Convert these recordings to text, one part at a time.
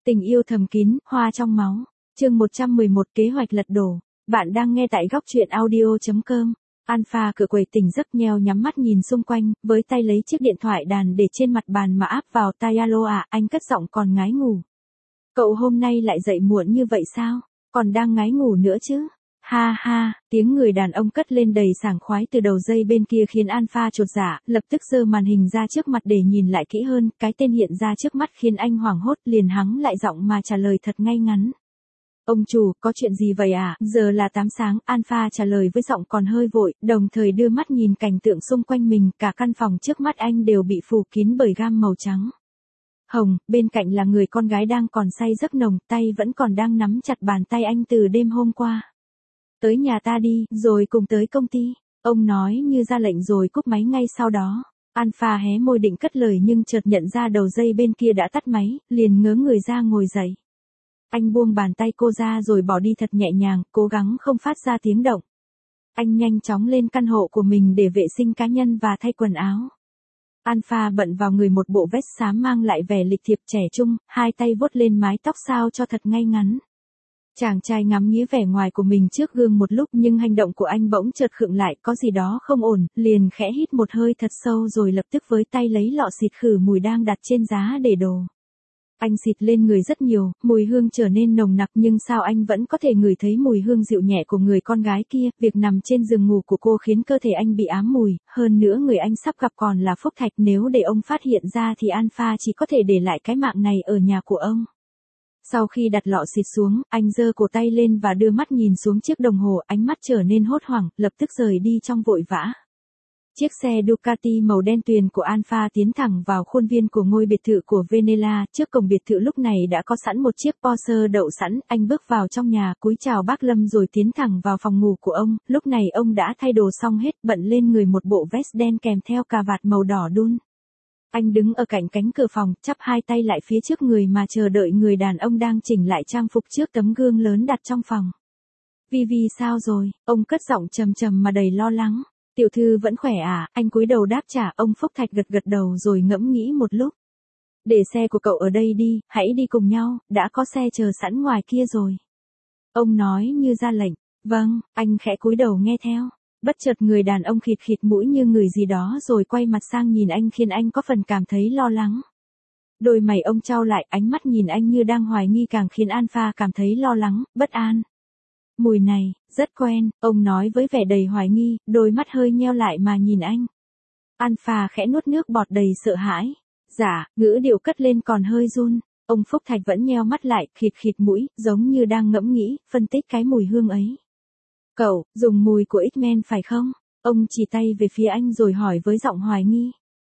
Tình yêu thầm kín, hoa trong máu. Chương 111 kế hoạch lật đổ. Bạn đang nghe tại góc truyện audio.com. Alpha cửa quầy tỉnh giấc nheo nhắm mắt nhìn xung quanh, với tay lấy chiếc điện thoại đàn để trên mặt bàn mà áp vào tai. Alo à, anh cất giọng còn ngái ngủ. Cậu hôm nay lại dậy muộn như vậy sao? Còn đang ngái ngủ nữa chứ? Ha ha, tiếng người đàn ông cất lên đầy sảng khoái từ đầu dây bên kia khiến Alpha chột dạ, lập tức giơ màn hình ra trước mặt để nhìn lại kỹ hơn, cái tên hiện ra trước mắt khiến anh hoảng hốt, liền hắng lại giọng mà trả lời thật ngay ngắn. Ông chủ, có chuyện gì vậy à? Giờ là 8 sáng, Alpha trả lời với giọng còn hơi vội, đồng thời đưa mắt nhìn cảnh tượng xung quanh mình, cả căn phòng trước mắt anh đều bị phủ kín bởi gam màu trắng. Hồng, bên cạnh là người con gái đang còn say giấc nồng, tay vẫn còn đang nắm chặt bàn tay anh từ đêm hôm qua. Tới nhà ta đi, rồi cùng tới công ty. Ông nói như ra lệnh rồi cúp máy ngay sau đó. Alpha hé môi định cất lời nhưng chợt nhận ra đầu dây bên kia đã tắt máy, liền ngớ người ra ngồi dậy. Anh buông bàn tay cô ra rồi bỏ đi thật nhẹ nhàng, cố gắng không phát ra tiếng động. Anh nhanh chóng lên căn hộ của mình để vệ sinh cá nhân và thay quần áo. Alpha bận vào người một bộ vest xám mang lại vẻ lịch thiệp trẻ trung, hai tay vuốt lên mái tóc sao cho thật ngay ngắn. Chàng trai ngắm nghía vẻ ngoài của mình trước gương một lúc nhưng hành động của anh bỗng chợt khựng lại, có gì đó không ổn, liền khẽ hít một hơi thật sâu rồi lập tức với tay lấy lọ xịt khử mùi đang đặt trên giá để đồ. Anh xịt lên người rất nhiều, mùi hương trở nên nồng nặc nhưng sao anh vẫn có thể ngửi thấy mùi hương dịu nhẹ của người con gái kia, việc nằm trên giường ngủ của cô khiến cơ thể anh bị ám mùi, hơn nữa người anh sắp gặp còn là Phúc Thạch, nếu để ông phát hiện ra thì Alpha chỉ có thể để lại cái mạng này ở nhà của ông. Sau khi đặt lọ xịt xuống, anh giơ cổ tay lên và đưa mắt nhìn xuống chiếc đồng hồ, ánh mắt trở nên hốt hoảng, lập tức rời đi trong vội vã. Chiếc xe Ducati màu đen tuyền của Alpha tiến thẳng vào khuôn viên của ngôi biệt thự của Venela, trước cổng biệt thự lúc này đã có sẵn một chiếc Porsche đậu sẵn, anh bước vào trong nhà, cúi chào bác Lâm rồi tiến thẳng vào phòng ngủ của ông, lúc này ông đã thay đồ xong hết, bận lên người một bộ vest đen kèm theo cà vạt màu đỏ đun. Anh đứng ở cạnh cánh cửa phòng, chắp hai tay lại phía trước người mà chờ đợi người đàn ông đang chỉnh lại trang phục trước tấm gương lớn đặt trong phòng. Vivi sao rồi? Ông cất giọng trầm trầm mà đầy lo lắng. Tiểu thư vẫn khỏe à? Anh cúi đầu đáp trả, ông Phúc Thạch gật gật đầu rồi ngẫm nghĩ một lúc. Để xe của cậu ở đây đi, hãy đi cùng nhau, đã có xe chờ sẵn ngoài kia rồi. Ông nói như ra lệnh. Vâng, anh khẽ cúi đầu nghe theo. Bất chợt người đàn ông khịt khịt mũi như người gì đó rồi quay mặt sang nhìn anh khiến anh có phần cảm thấy lo lắng. Đôi mày ông chau lại, ánh mắt nhìn anh như đang hoài nghi càng khiến Alpha cảm thấy lo lắng, bất an. Mùi này, rất quen, ông nói với vẻ đầy hoài nghi, đôi mắt hơi nheo lại mà nhìn anh. Alpha khẽ nuốt nước bọt đầy sợ hãi. Dạ, ngữ điệu cất lên còn hơi run. Ông Phúc Thạch vẫn nheo mắt lại, khịt khịt mũi, giống như đang ngẫm nghĩ, phân tích cái mùi hương ấy. Cậu, dùng mùi của X-Men phải không? Ông chỉ tay về phía anh rồi hỏi với giọng hoài nghi.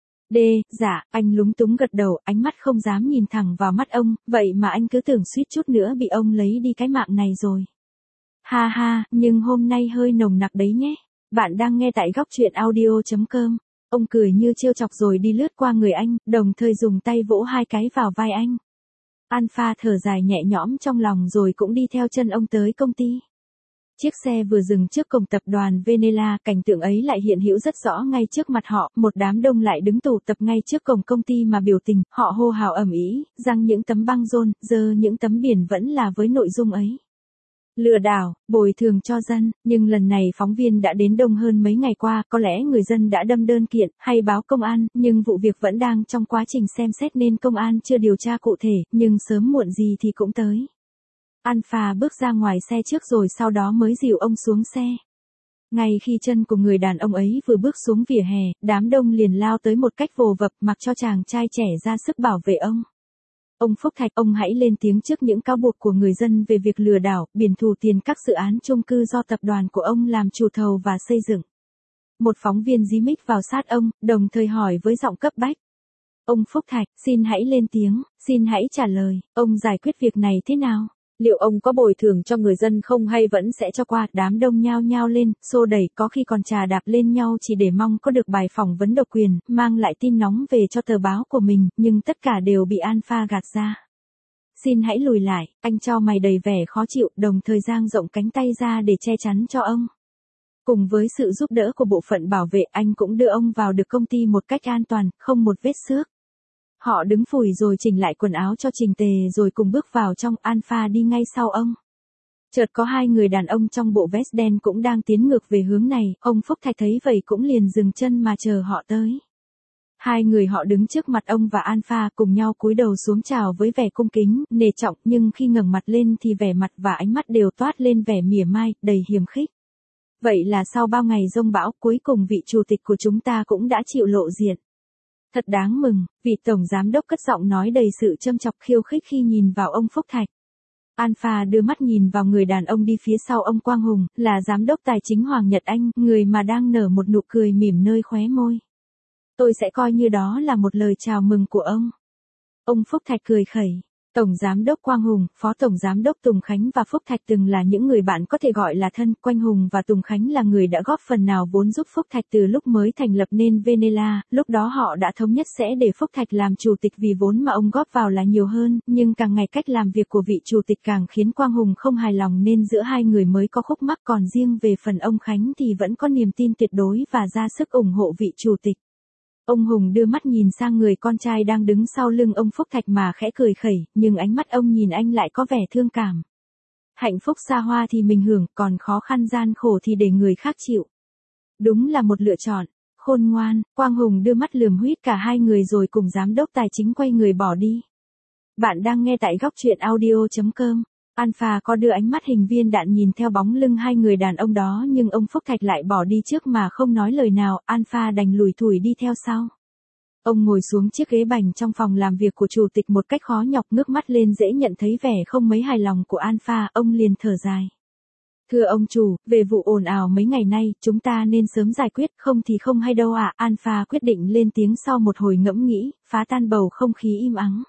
Dạ, anh lúng túng gật đầu, ánh mắt không dám nhìn thẳng vào mắt ông, vậy mà anh cứ tưởng suýt chút nữa bị ông lấy đi cái mạng này rồi. Ha ha, nhưng hôm nay hơi nồng nặc đấy nhé. Bạn đang nghe tại góc truyện audio.com. Ông cười như trêu chọc rồi đi lướt qua người anh, đồng thời dùng tay vỗ hai cái vào vai anh. Alpha thở dài nhẹ nhõm trong lòng rồi cũng đi theo chân ông tới công ty. Chiếc xe vừa dừng trước cổng tập đoàn Venela, cảnh tượng ấy lại hiện hữu rất rõ ngay trước mặt họ, một đám đông lại đứng tụ tập ngay trước cổng công ty mà biểu tình, họ hô hào ầm ĩ, giăng những tấm băng rôn, giơ những tấm biển vẫn là với nội dung ấy. Lừa đảo, bồi thường cho dân, nhưng lần này phóng viên đã đến đông hơn mấy ngày qua, có lẽ người dân đã đâm đơn kiện, hay báo công an, nhưng vụ việc vẫn đang trong quá trình xem xét nên công an chưa điều tra cụ thể, nhưng sớm muộn gì thì cũng tới. Alpha bước ra ngoài xe trước rồi sau đó mới dìu ông xuống xe. Ngay khi chân của người đàn ông ấy vừa bước xuống vỉa hè, đám đông liền lao tới một cách vồ vập mặc cho chàng trai trẻ ra sức bảo vệ ông. Ông Phúc Thạch, ông hãy lên tiếng trước những cáo buộc của người dân về việc lừa đảo, biển thủ tiền các dự án chung cư do tập đoàn của ông làm chủ thầu và xây dựng. Một phóng viên dí mích vào sát ông, đồng thời hỏi với giọng cấp bách. Ông Phúc Thạch, xin hãy lên tiếng, xin hãy trả lời, ông giải quyết việc này thế nào? Liệu ông có bồi thường cho người dân không hay vẫn sẽ cho qua? Đám đông nhao nhao lên, xô đẩy, có khi còn chà đạp lên nhau chỉ để mong có được bài phỏng vấn độc quyền, mang lại tin nóng về cho tờ báo của mình, nhưng tất cả đều bị Alpha gạt ra. Xin hãy lùi lại, anh chau mày đầy vẻ khó chịu, đồng thời dang rộng cánh tay ra để che chắn cho ông. Cùng với sự giúp đỡ của bộ phận bảo vệ, anh cũng đưa ông vào được công ty một cách an toàn, không một vết xước. Họ đứng phủi rồi chỉnh lại quần áo cho chỉnh tề rồi cùng bước vào trong. Alpha đi ngay sau ông. Chợt có hai người đàn ông trong bộ vest đen cũng đang tiến ngược về hướng này, ông Phúc Thạch thấy vậy cũng liền dừng chân mà chờ họ tới. Hai người họ đứng trước mặt ông và Alpha cùng nhau cúi đầu xuống chào với vẻ cung kính, nể trọng, nhưng khi ngẩng mặt lên thì vẻ mặt và ánh mắt đều toát lên vẻ mỉa mai, đầy hiềm khích. Vậy là sau bao ngày giông bão, cuối cùng vị chủ tịch của chúng ta cũng đã chịu lộ diện. Thật đáng mừng, vị tổng giám đốc cất giọng nói đầy sự châm chọc khiêu khích khi nhìn vào ông Phúc Thạch. Alpha đưa mắt nhìn vào người đàn ông đi phía sau ông Quang Hùng, là giám đốc tài chính Hoàng Nhật Anh, người mà đang nở một nụ cười mỉm nơi khóe môi. Tôi sẽ coi như đó là một lời chào mừng của ông. Ông Phúc Thạch cười khẩy. Tổng Giám đốc Quang Hùng, Phó Tổng Giám đốc Tùng Khánh và Phúc Thạch từng là những người bạn có thể gọi là thân. Quang Hùng và Tùng Khánh là người đã góp phần nào vốn giúp Phúc Thạch từ lúc mới thành lập nên Venela. Lúc đó họ đã thống nhất sẽ để Phúc Thạch làm chủ tịch vì vốn mà ông góp vào là nhiều hơn. Nhưng càng ngày cách làm việc của vị chủ tịch càng khiến Quang Hùng không hài lòng nên giữa hai người mới có khúc mắc. Còn riêng về phần ông Khánh thì vẫn có niềm tin tuyệt đối và ra sức ủng hộ vị chủ tịch. Ông Hùng đưa mắt nhìn sang người con trai đang đứng sau lưng ông Phúc Thạch mà khẽ cười khẩy, nhưng ánh mắt ông nhìn anh lại có vẻ thương cảm. Hạnh phúc xa hoa thì mình hưởng, còn khó khăn gian khổ thì để người khác chịu. Đúng là một lựa chọn. Khôn ngoan. Quang Hùng đưa mắt lườm huýt cả hai người rồi cùng giám đốc tài chính quay người bỏ đi. Bạn đang nghe tại góc truyện audio.com. Alpha có đưa ánh mắt hình viên đạn nhìn theo bóng lưng hai người đàn ông đó, nhưng ông Phúc Thạch lại bỏ đi trước mà không nói lời nào. Alpha đành lủi thủi đi theo sau. Ông ngồi xuống chiếc ghế bành trong phòng làm việc của chủ tịch một cách khó nhọc, ngước mắt lên dễ nhận thấy vẻ không mấy hài lòng của Alpha. Ông liền thở dài. Thưa ông chủ, về vụ ồn ào mấy ngày nay, chúng ta nên sớm giải quyết, không thì không hay đâu ạ. Alpha quyết định lên tiếng sau một hồi ngẫm nghĩ, phá tan bầu không khí im ắng.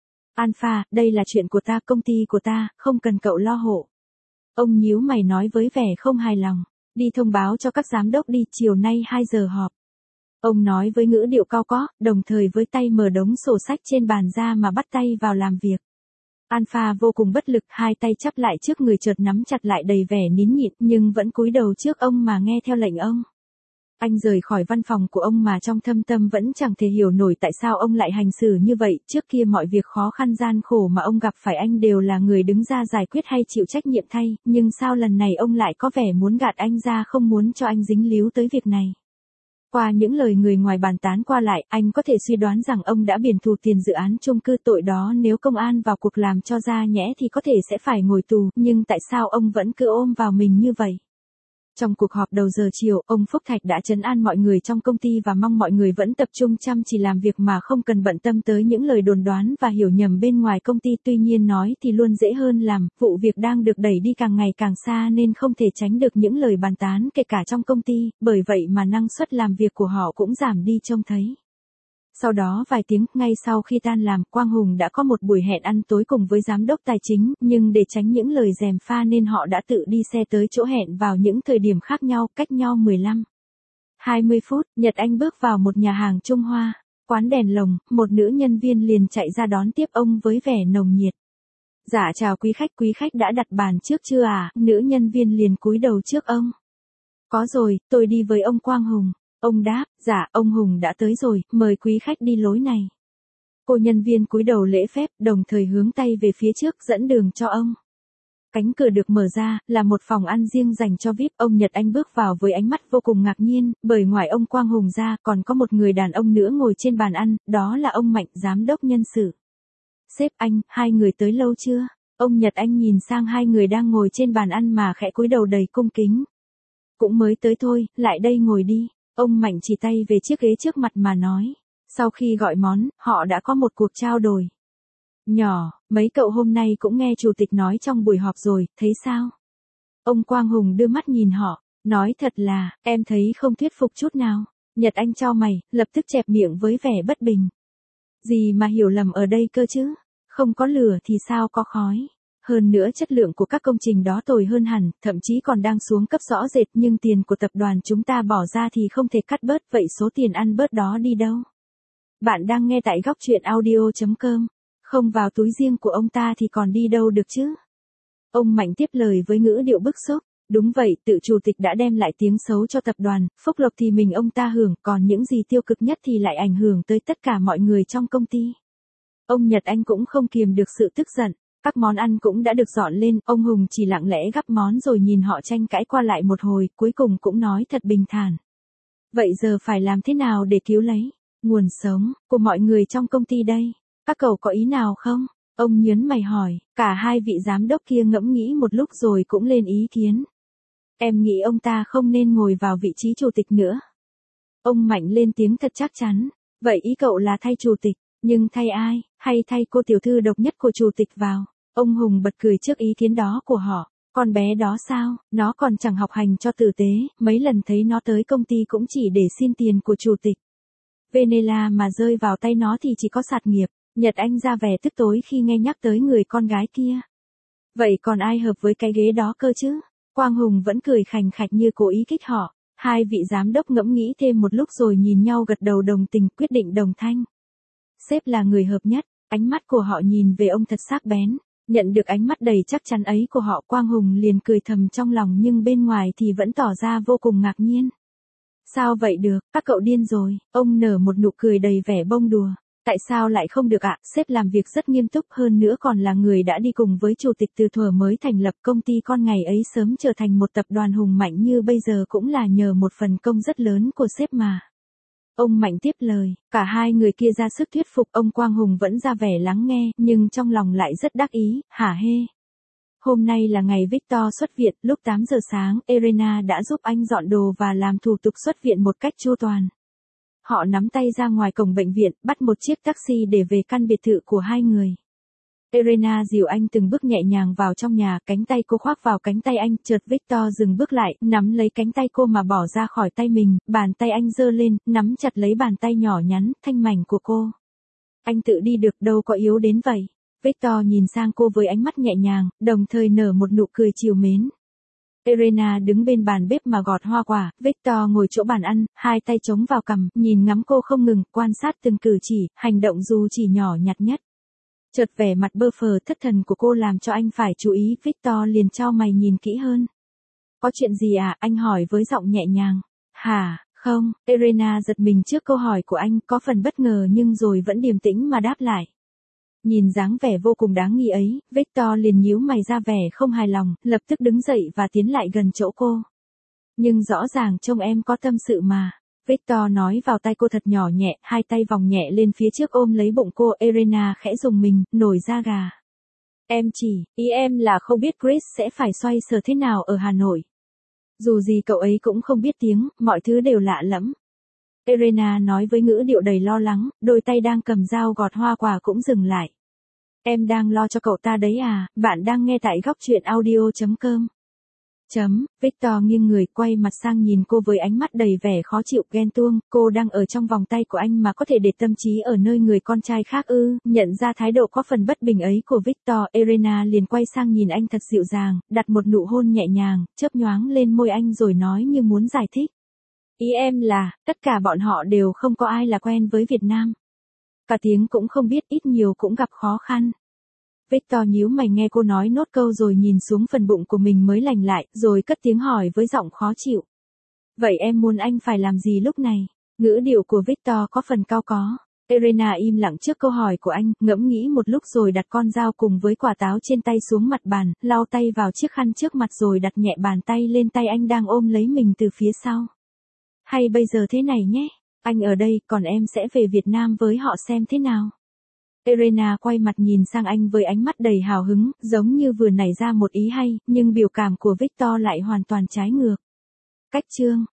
Alpha, đây là chuyện của ta, công ty của ta, không cần cậu lo hộ. Ông nhíu mày nói với vẻ không hài lòng. Đi thông báo cho các giám đốc đi, chiều nay 2 giờ họp. Ông nói với ngữ điệu cao có, đồng thời với tay mở đống sổ sách trên bàn ra mà bắt tay vào làm việc. Alpha vô cùng bất lực, hai tay chắp lại trước người chợt nắm chặt lại đầy vẻ nín nhịn, nhưng vẫn cúi đầu trước ông mà nghe theo lệnh ông. Anh rời khỏi văn phòng của ông mà trong thâm tâm vẫn chẳng thể hiểu nổi tại sao ông lại hành xử như vậy. Trước kia mọi việc khó khăn gian khổ mà ông gặp phải anh đều là người đứng ra giải quyết hay chịu trách nhiệm thay, nhưng sao lần này ông lại có vẻ muốn gạt anh ra, không muốn cho anh dính líu tới việc này. Qua những lời người ngoài bàn tán qua lại, anh có thể suy đoán rằng ông đã biển thù tiền dự án chung cư, tội đó nếu công an vào cuộc làm cho ra nhẽ thì có thể sẽ phải ngồi tù, nhưng tại sao ông vẫn cứ ôm vào mình như vậy? Trong cuộc họp đầu giờ chiều, ông Phúc Thạch đã trấn an mọi người trong công ty và mong mọi người vẫn tập trung chăm chỉ làm việc mà không cần bận tâm tới những lời đồn đoán và hiểu nhầm bên ngoài công ty. Tuy nhiên nói thì luôn dễ hơn làm, vụ việc đang được đẩy đi càng ngày càng xa nên không thể tránh được những lời bàn tán kể cả trong công ty, bởi vậy mà năng suất làm việc của họ cũng giảm đi trông thấy. Sau đó vài tiếng, ngay sau khi tan làm, Quang Hùng đã có một buổi hẹn ăn tối cùng với giám đốc tài chính, nhưng để tránh những lời gièm pha nên họ đã tự đi xe tới chỗ hẹn vào những thời điểm khác nhau, cách nhau 15-20 phút. Nhật Anh bước vào một nhà hàng Trung Hoa, quán đèn lồng, một nữ nhân viên liền chạy ra đón tiếp ông với vẻ nồng nhiệt. Dạ chào quý khách đã đặt bàn trước chưa à? Nữ nhân viên liền cúi đầu trước ông. Có rồi, tôi đi với ông Quang Hùng. Ông đáp, dạ, ông Hùng đã tới rồi, mời quý khách đi lối này. Cô nhân viên cúi đầu lễ phép, đồng thời hướng tay về phía trước dẫn đường cho ông. Cánh cửa được mở ra, là một phòng ăn riêng dành cho VIP. Ông Nhật Anh bước vào với ánh mắt vô cùng ngạc nhiên, bởi ngoài ông Quang Hùng ra, còn có một người đàn ông nữa ngồi trên bàn ăn, đó là ông Mạnh, giám đốc nhân sự. Sếp anh, hai người tới lâu chưa? Ông Nhật Anh nhìn sang hai người đang ngồi trên bàn ăn mà khẽ cúi đầu đầy cung kính. Cũng mới tới thôi, lại đây ngồi đi. Ông Mạnh chỉ tay về chiếc ghế trước mặt mà nói. Sau khi gọi món, họ đã có một cuộc trao đổi nhỏ, mấy cậu hôm nay cũng nghe chủ tịch nói trong buổi họp rồi, thấy sao? Ông Quang Hùng đưa mắt nhìn họ, nói thật là, em thấy không thuyết phục chút nào. Nhật Anh chau mày, lập tức chẹp miệng với vẻ bất bình. Gì mà hiểu lầm ở đây cơ chứ? Không có lửa thì sao có khói? Hơn nữa chất lượng của các công trình đó tồi hơn hẳn, thậm chí còn đang xuống cấp rõ rệt, nhưng tiền của tập đoàn chúng ta bỏ ra thì không thể cắt bớt, vậy số tiền ăn bớt đó đi đâu? Bạn đang nghe tại góc truyện audio.com, không vào túi riêng của ông ta thì còn đi đâu được chứ? Ông Mạnh tiếp lời với ngữ điệu bức xúc. Đúng vậy, tự chủ tịch đã đem lại tiếng xấu cho tập đoàn, phúc lộc thì mình ông ta hưởng, còn những gì tiêu cực nhất thì lại ảnh hưởng tới tất cả mọi người trong công ty. Ông Nhật Anh cũng không kiềm được sự tức giận. Các món ăn cũng đã được dọn lên, ông Hùng chỉ lặng lẽ gắp món rồi nhìn họ tranh cãi qua lại một hồi, cuối cùng cũng nói thật bình thản. Vậy giờ phải làm thế nào để cứu lấy nguồn sống của mọi người trong công ty đây? Các cậu có ý nào không? Ông nhớn mày hỏi, cả hai vị giám đốc kia ngẫm nghĩ một lúc rồi cũng lên ý kiến. Em nghĩ ông ta không nên ngồi vào vị trí chủ tịch nữa. Ông Mạnh lên tiếng thật chắc chắn. Vậy ý cậu là thay chủ tịch, nhưng thay ai, hay thay cô tiểu thư độc nhất của chủ tịch vào? Ông Hùng bật cười trước ý kiến đó của họ. Con bé đó sao, nó còn chẳng học hành cho tử tế, mấy lần thấy nó tới công ty cũng chỉ để xin tiền của chủ tịch. Venela mà rơi vào tay nó thì chỉ có sạt nghiệp. Nhật Anh ra vẻ tức tối khi nghe nhắc tới người con gái kia. Vậy còn ai hợp với cái ghế đó cơ chứ? Quang Hùng vẫn cười khành khạch như cố ý kích họ. Hai vị giám đốc ngẫm nghĩ thêm một lúc rồi nhìn nhau gật đầu đồng tình quyết định đồng thanh. Sếp là người hợp nhất, ánh mắt của họ nhìn về ông thật sắc bén. Nhận được ánh mắt đầy chắc chắn ấy của họ, Quang Hùng liền cười thầm trong lòng nhưng bên ngoài thì vẫn tỏ ra vô cùng ngạc nhiên. Sao vậy được, các cậu điên rồi, ông nở một nụ cười đầy vẻ bông đùa. Tại sao lại không được ạ? Sếp làm việc rất nghiêm túc, hơn nữa còn là người đã đi cùng với chủ tịch từ thuở mới thành lập công ty con, ngày ấy sớm trở thành một tập đoàn hùng mạnh như bây giờ cũng là nhờ một phần công rất lớn của sếp mà. Ông Mạnh tiếp lời, cả hai người kia ra sức thuyết phục, ông Quang Hùng vẫn ra vẻ lắng nghe, nhưng trong lòng lại rất đắc ý, hả hê. Hôm nay là ngày Victor xuất viện, lúc 8 giờ sáng, Elena đã giúp anh dọn đồ và làm thủ tục xuất viện một cách chu toàn. Họ nắm tay ra ngoài cổng bệnh viện, bắt một chiếc taxi để về căn biệt thự của hai người. Elena dìu anh từng bước nhẹ nhàng vào trong nhà, cánh tay cô khoác vào cánh tay anh, chợt Victor dừng bước lại, nắm lấy cánh tay cô mà bỏ ra khỏi tay mình, bàn tay anh giơ lên, nắm chặt lấy bàn tay nhỏ nhắn, thanh mảnh của cô. Anh tự đi được, đâu có yếu đến vậy. Victor nhìn sang cô với ánh mắt nhẹ nhàng, đồng thời nở một nụ cười trìu mến. Elena đứng bên bàn bếp mà gọt hoa quả, Victor ngồi chỗ bàn ăn, hai tay chống vào cằm, nhìn ngắm cô không ngừng, quan sát từng cử chỉ, hành động dù chỉ nhỏ nhặt nhất. Chợt vẻ mặt bơ phờ thất thần của cô làm cho anh phải chú ý, Victor liền chau mày nhìn kỹ hơn. Có chuyện gì à, anh hỏi với giọng nhẹ nhàng. Hả, không, Elena giật mình trước câu hỏi của anh, có phần bất ngờ nhưng rồi vẫn điềm tĩnh mà đáp lại. Nhìn dáng vẻ vô cùng đáng nghi ấy, Victor liền nhíu mày ra vẻ không hài lòng, lập tức đứng dậy và tiến lại gần chỗ cô. Nhưng rõ ràng trông em có tâm sự mà. Victor nói vào tai cô thật nhỏ nhẹ, hai tay vòng nhẹ lên phía trước ôm lấy bụng cô. Elena khẽ rùng mình, nổi da gà. Ý em là không biết Chris sẽ phải xoay sở thế nào ở Hà Nội. Dù gì cậu ấy cũng không biết tiếng, mọi thứ đều lạ lẫm. Elena nói với ngữ điệu đầy lo lắng, đôi tay đang cầm dao gọt hoa quả cũng dừng lại. Em đang lo cho cậu ta đấy à, bạn đang nghe tại góc truyện audio.com. Victor nghiêng người quay mặt sang nhìn cô với ánh mắt đầy vẻ khó chịu ghen tuông, cô đang ở trong vòng tay của anh mà có thể để tâm trí ở nơi người con trai khác ư? Nhận ra thái độ có phần bất bình ấy của Victor, Elena liền quay sang nhìn anh thật dịu dàng, đặt một nụ hôn nhẹ nhàng, chớp nhoáng lên môi anh rồi nói như muốn giải thích. Ý em là, tất cả bọn họ đều không có ai là quen với Việt Nam. Cả tiếng cũng không biết, ít nhiều cũng gặp khó khăn. Victor nhíu mày nghe cô nói nốt câu rồi nhìn xuống phần bụng của mình mới lành lại, rồi cất tiếng hỏi với giọng khó chịu. Vậy em muốn anh phải làm gì lúc này? Ngữ điệu của Victor có phần cau có. Elena im lặng trước câu hỏi của anh, ngẫm nghĩ một lúc rồi đặt con dao cùng với quả táo trên tay xuống mặt bàn, lau tay vào chiếc khăn trước mặt rồi đặt nhẹ bàn tay lên tay anh đang ôm lấy mình từ phía sau. Hay bây giờ thế này nhé, anh ở đây, còn em sẽ về Việt Nam với họ xem thế nào. Elena quay mặt nhìn sang anh với ánh mắt đầy hào hứng, giống như vừa nảy ra một ý hay, nhưng biểu cảm của Victor lại hoàn toàn trái ngược. Cách chương